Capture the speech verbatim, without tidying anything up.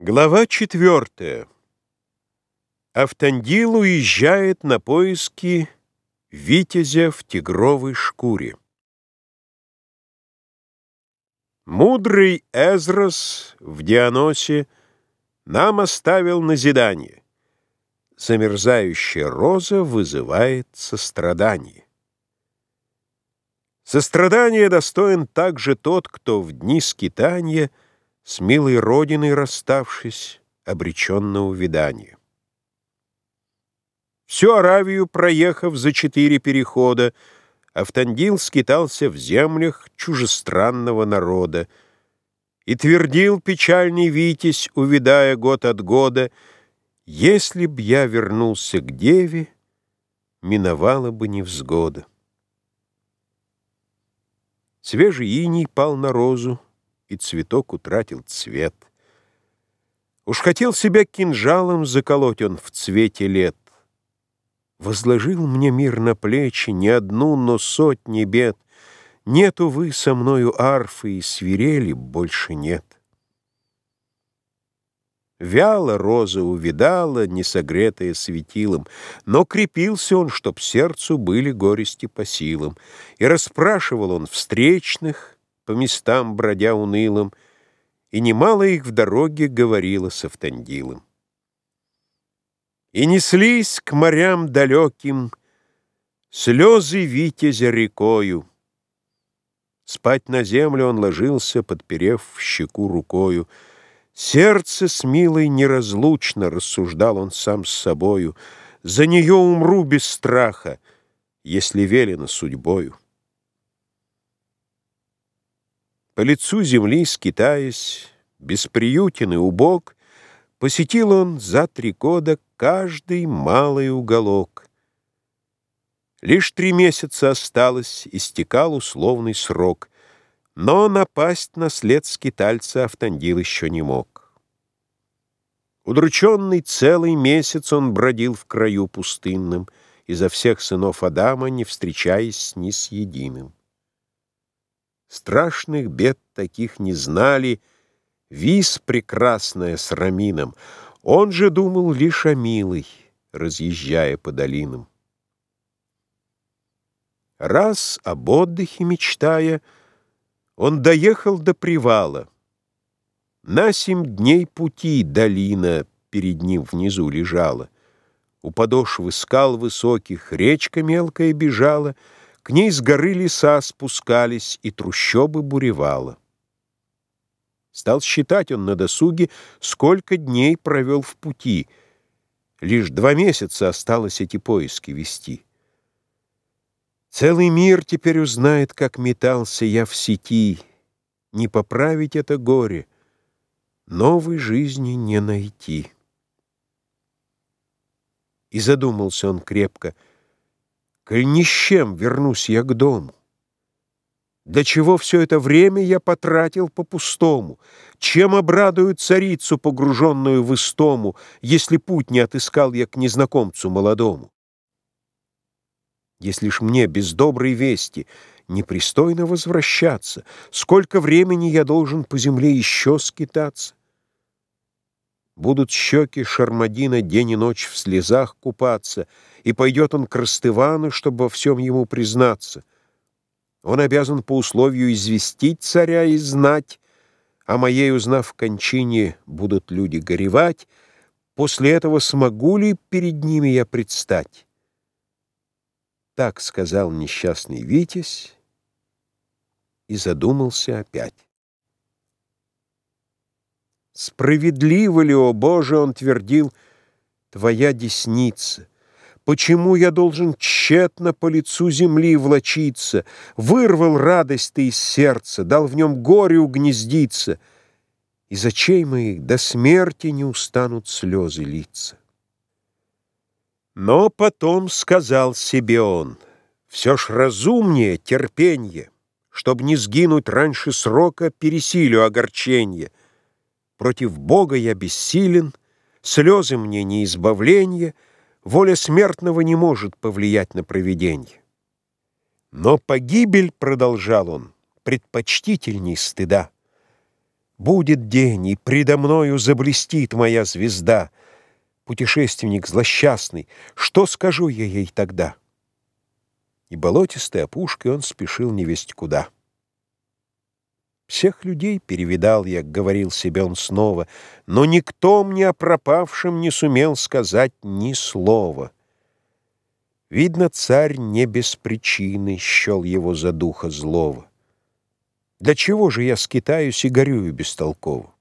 Глава четвертая. Автандил уезжает на поиски витязя в тигровой шкуре. Мудрый Эзрос в Дионосе нам оставил назидание: замерзающая роза вызывает сострадание. Сострадание достоин также тот, кто в дни скитанья, с милой родиной расставшись, обречен на увядание. Всю Аравию проехав за четыре перехода, Автандил скитался в землях чужестранного народа, и твердил печальный витязь, увядая год от года: если б я вернулся к деве, миновала бы невзгода. Свежий иней пал на розу, и цветок утратил цвет. Уж хотел себя кинжалом заколоть он в цвете лет. Возложил мне мир на плечи не одну, но сотни бед. Нет, увы, со мною арфы, и свирели больше нет. Вяло роза увидала, не согретая светилом, но крепился он, чтоб сердцу были горести по силам, и расспрашивал он встречных, по местам бродя унылым, и немало их в дороге говорило с Автандилом. И неслись к морям далеким слезы витязя рекою. Спать на землю он ложился, подперев щеку рукою. Сердце с милой неразлучно, рассуждал он сам с собою. За нее умру без страха, если велено судьбою. По лицу земли скитаясь, бесприютен и убог, посетил он за три года каждый малый уголок. Лишь три месяца осталось, истекал условный срок, но напасть на след скитальца Автандил еще не мог. Удрученный целый месяц он бродил в краю пустынном, изо всех сынов Адама не встречаясь ни с единым. Страшных бед таких не знали Вис прекрасная с Рамином. Он же думал лишь о милой, разъезжая по долинам. Раз об отдыхе мечтая, он доехал до привала. На семь дней пути долина перед ним внизу лежала. У подошвы скал высоких речка мелкая бежала, к ней с горы леса спускались, и трущобы буревало. Стал считать он на досуге, сколько дней провел в пути. Лишь два месяца осталось эти поиски вести. Целый мир теперь узнает, как метался я в сети. Не поправить это горе, новой жизни не найти. И задумался он крепко: коль ни с чем вернусь я к дому, для чего все это время я потратил по-пустому? Чем обрадую царицу, погруженную в истому, если путь не отыскал я к незнакомцу молодому? Если ж мне без доброй вести непристойно возвращаться, сколько времени я должен по земле еще скитаться? Будут щеки Шармадина день и ночь в слезах купаться, и пойдет он к Ростывану, чтобы во всем ему признаться. Он обязан по условию известить царя и знать, а моей, узнав в кончине, будут люди горевать. После этого смогу ли перед ними я предстать? Так сказал несчастный витязь и задумался опять. Справедливо ли, о Боже, он твердил, твоя десница? Почему я должен тщетно по лицу земли влочиться? Вырвал радость ты из сердца, дал в нем горе угнездиться. Из очей моих до смерти не устанут слезы литься. Но потом сказал себе он: все ж разумнее терпенье, чтоб не сгинуть раньше срока, пересилю огорченье. Против Бога я бессилен, слезы мне не избавленье, воля смертного не может повлиять на провиденье. Но погибель, продолжал он, предпочтительней стыда. Будет день, и предо мною заблестит моя звезда. Путешественник злосчастный, что скажу я ей тогда? И болотистой опушкой он спешил невесть куда. Всех людей перевидал я, — говорил себе он снова, — но никто мне о пропавшем не сумел сказать ни слова. Видно, царь не без причины счел его за духа злого. Для чего же я скитаюсь и горюю бестолково?